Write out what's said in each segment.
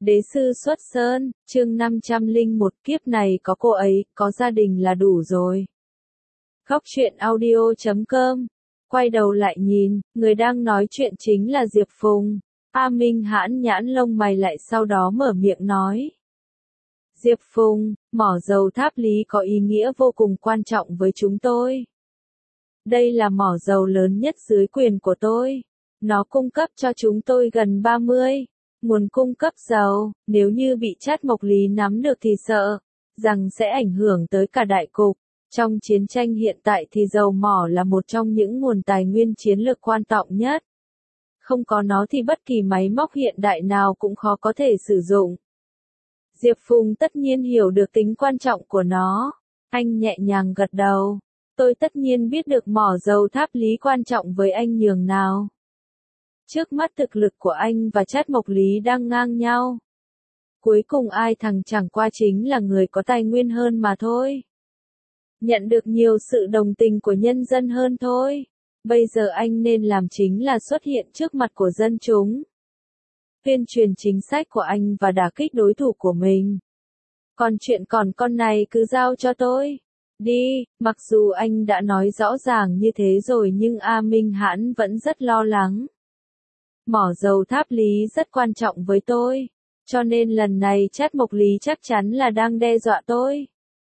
Đế sư xuất sơn, chương 501 kiếp này có cô ấy, có gia đình là đủ rồi. Góc truyện audio.com. Quay đầu lại nhìn, người đang nói chuyện chính là Diệp Phùng. A Minh hãn nhãn lông mày lại sau đó mở miệng nói. Diệp Phùng, mỏ dầu Tháp Lý có ý nghĩa vô cùng quan trọng với chúng tôi. Đây là mỏ dầu lớn nhất dưới quyền của tôi. Nó cung cấp cho chúng tôi gần 30 nguồn cung cấp dầu, nếu như bị Trát Mộc Lý nắm được thì sợ rằng sẽ ảnh hưởng tới cả đại cục. Trong chiến tranh hiện tại thì dầu mỏ là một trong những nguồn tài nguyên chiến lược quan trọng nhất. Không có nó thì bất kỳ máy móc hiện đại nào cũng khó có thể sử dụng. Diệp Phùng tất nhiên hiểu được tính quan trọng của nó. Anh nhẹ nhàng gật đầu. Tôi tất nhiên biết được mỏ dầu Tháp Lý quan trọng với anh nhường nào. Trước mắt thực lực của anh và Trát Mộc Lý đang ngang nhau. Cuối cùng ai thằng chẳng qua chính là người có tài nguyên hơn mà thôi. Nhận được nhiều sự đồng tình của nhân dân hơn thôi. Bây giờ anh nên làm chính là xuất hiện trước mặt của dân chúng. Tuyên truyền chính sách của anh và đả kích đối thủ của mình. Còn chuyện con này cứ giao cho tôi. Đi, mặc dù anh đã nói rõ ràng như thế rồi nhưng A Minh Hãn vẫn rất lo lắng. Mỏ dầu Tháp Lý rất quan trọng với tôi, cho nên lần này Trát Mộc Lý chắc chắn là đang đe dọa tôi.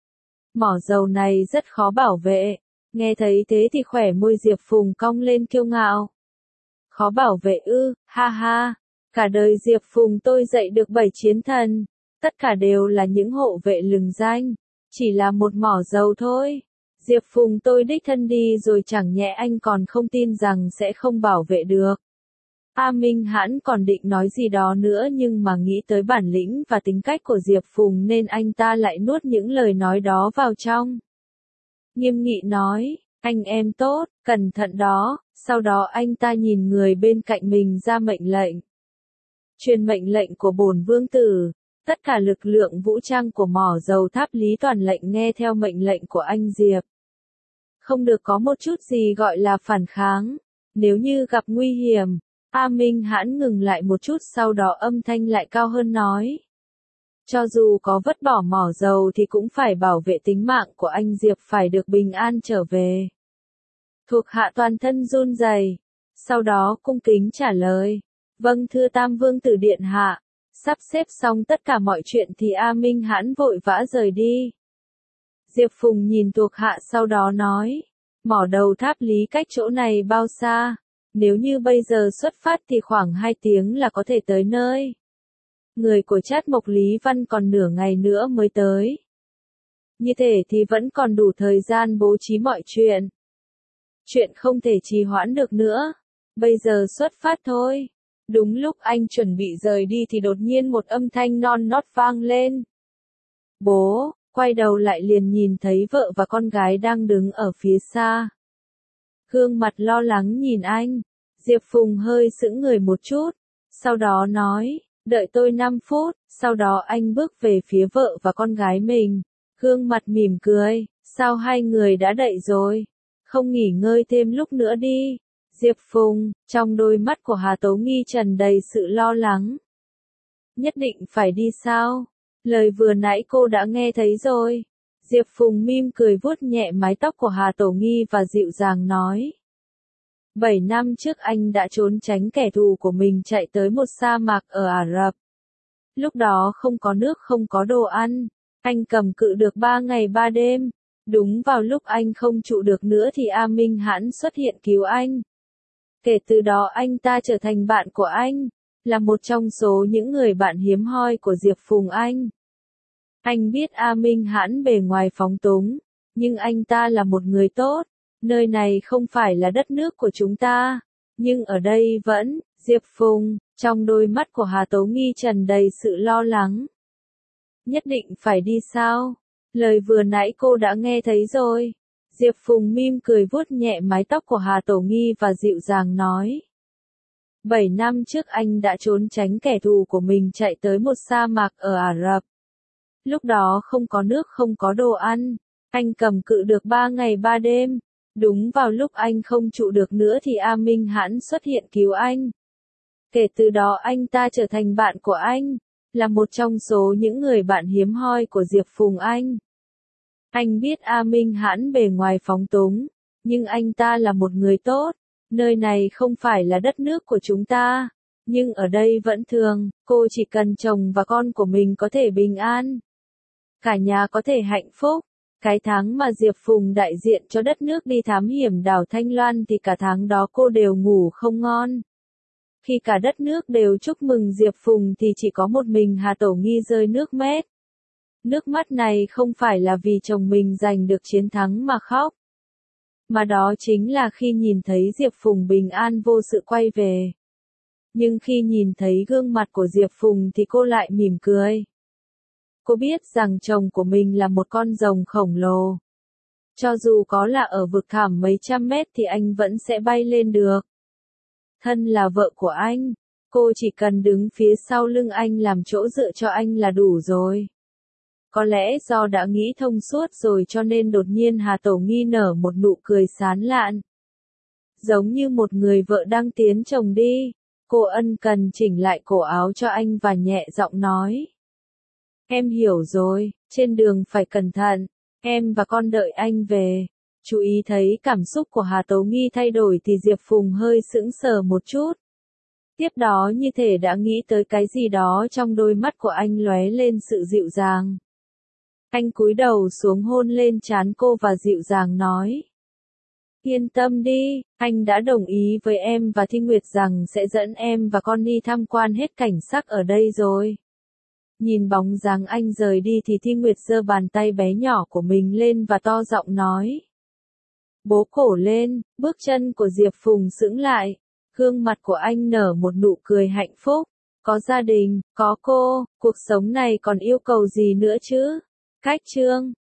Mỏ dầu này rất khó bảo vệ, nghe thấy thế thì khỏe môi Diệp Phùng cong lên kiêu ngạo. Khó bảo vệ ư, ha ha, cả đời Diệp Phùng tôi dạy được 7 chiến thần, tất cả đều là những hộ vệ lừng danh, chỉ là một mỏ dầu thôi. Diệp Phùng tôi đích thân đi rồi chẳng nhẽ anh còn không tin rằng sẽ không bảo vệ được. A Minh Hãn còn định nói gì đó nữa nhưng mà nghĩ tới bản lĩnh và tính cách của Diệp Phùng nên anh ta lại nuốt những lời nói đó vào trong. Nghiêm nghị nói, anh em tốt, cẩn thận đó, sau đó anh ta nhìn người bên cạnh mình ra mệnh lệnh. Truyền mệnh lệnh của bổn vương tử, tất cả lực lượng vũ trang của mỏ dầu Tháp Lý toàn lệnh nghe theo mệnh lệnh của anh Diệp. Không được có một chút gì gọi là phản kháng, nếu như gặp nguy hiểm. A Minh Hãn ngừng lại một chút sau đó âm thanh lại cao hơn nói. Cho dù có vứt bỏ mỏ dầu thì cũng phải bảo vệ tính mạng của anh Diệp phải được bình an trở về. Thuộc hạ toàn thân run rẩy, sau đó cung kính trả lời. Vâng thưa Tam Vương tử điện hạ. Sắp xếp xong tất cả mọi chuyện thì A Minh Hãn vội vã rời đi. Diệp Phùng nhìn thuộc hạ sau đó nói. Mỏ đầu Tháp Lý cách chỗ này bao xa? Nếu như bây giờ xuất phát thì khoảng 2 tiếng là có thể tới nơi. Người của Trát Mộc Lý Văn còn nửa ngày nữa mới tới. Như thế thì vẫn còn đủ thời gian bố trí mọi chuyện. Chuyện không thể trì hoãn được nữa. Bây giờ xuất phát thôi. Đúng lúc anh chuẩn bị rời đi thì đột nhiên một âm thanh non nót vang lên. Bố, quay đầu lại liền nhìn thấy vợ và con gái đang đứng ở phía xa. Gương mặt lo lắng nhìn anh. Diệp Phùng hơi sững người một chút. Sau đó nói, đợi tôi 5 phút. Sau đó anh bước về phía vợ và con gái mình. Gương mặt mỉm cười. Sao hai người đã đợi rồi? Không nghỉ ngơi thêm lúc nữa đi. Diệp Phùng, trong đôi mắt của Hà Tố Nghi tràn đầy sự lo lắng. Nhất định phải đi sao? Lời vừa nãy cô đã nghe thấy rồi. Diệp Phùng mỉm cười vuốt nhẹ mái tóc của Hà Tố Nghi và dịu dàng nói. 7 năm trước anh đã trốn tránh kẻ thù của mình chạy tới một sa mạc ở Ả Rập. Lúc đó không có nước không có đồ ăn. Anh cầm cự được 3 ngày 3 đêm. Đúng vào lúc anh không trụ được nữa thì A Minh Hãn xuất hiện cứu anh. Kể từ đó anh ta trở thành bạn của anh. Là một trong số những người bạn hiếm hoi của Diệp Phùng anh. Anh biết A Minh Hãn bề ngoài phóng túng. Nhưng anh ta là một người tốt. Nơi này không phải là đất nước của chúng ta. Nhưng ở đây vẫn, Diệp Phùng, trong đôi mắt của Hà Tố Nghi tràn đầy sự lo lắng. Nhất định phải đi sao? Lời vừa nãy cô đã nghe thấy rồi. Diệp Phùng mỉm cười vuốt nhẹ mái tóc của Hà Tố Nghi và dịu dàng nói. 7 năm trước anh đã trốn tránh kẻ thù của mình chạy tới một sa mạc ở Ả Rập. Lúc đó không có nước không có đồ ăn. Anh cầm cự được 3 ngày 3 đêm. Đúng vào lúc anh không trụ được nữa thì A Minh Hãn xuất hiện cứu anh. Kể từ đó anh ta trở thành bạn của anh. là một trong số những người bạn hiếm hoi của Diệp Phùng Anh. Anh biết A Minh hãn bề ngoài phóng túng, nhưng anh ta là một người tốt. Nơi này không phải là đất nước của chúng ta, nhưng ở đây vẫn thường, cô chỉ cần chồng và con của mình có thể bình an. Cả nhà có thể hạnh phúc. Cái tháng mà Diệp Phùng đại diện cho đất nước đi thám hiểm đảo Thanh Loan thì cả tháng đó cô đều ngủ không ngon. Khi cả đất nước đều chúc mừng Diệp Phùng thì chỉ có một mình Hà Tổ Nghi rơi nước mắt. Nước mắt này không phải là vì chồng mình giành được chiến thắng mà khóc, mà đó chính là khi nhìn thấy Diệp Phùng bình an vô sự quay về. Nhưng khi nhìn thấy gương mặt của Diệp Phùng thì cô lại mỉm cười. Cô biết rằng chồng của mình là một con rồng khổng lồ. Cho dù có là ở vực thẳm mấy trăm mét thì anh vẫn sẽ bay lên được. Thân là vợ của anh, cô chỉ cần đứng phía sau lưng anh làm chỗ dựa cho anh là đủ rồi. Có lẽ do đã nghĩ thông suốt rồi cho nên đột nhiên Hà Tổ Nghi nở một nụ cười sán lạn. Giống như một người vợ đang tiến chồng đi, cô ân cần chỉnh lại cổ áo cho anh và nhẹ giọng nói. Em hiểu rồi, trên đường phải cẩn thận, em và con đợi anh về. Chú ý thấy cảm xúc của Hà Tố Nghi thay đổi thì Diệp Phùng hơi sững sờ một chút. Tiếp đó như thể đã nghĩ tới cái gì đó trong đôi mắt của anh lóe lên sự dịu dàng. Anh cúi đầu xuống hôn lên trán cô và dịu dàng nói. Yên tâm đi, anh đã đồng ý với em và Thi Nguyệt rằng sẽ dẫn em và con đi tham quan hết cảnh sắc ở đây rồi. Nhìn bóng dáng anh rời đi thì Thi Nguyệt giơ bàn tay bé nhỏ của mình lên và to giọng nói. Bố cổ lên, bước chân của Diệp Phùng sững lại, gương mặt của anh nở một nụ cười hạnh phúc. Có gia đình, có cô, cuộc sống này còn yêu cầu gì nữa chứ? Cách chương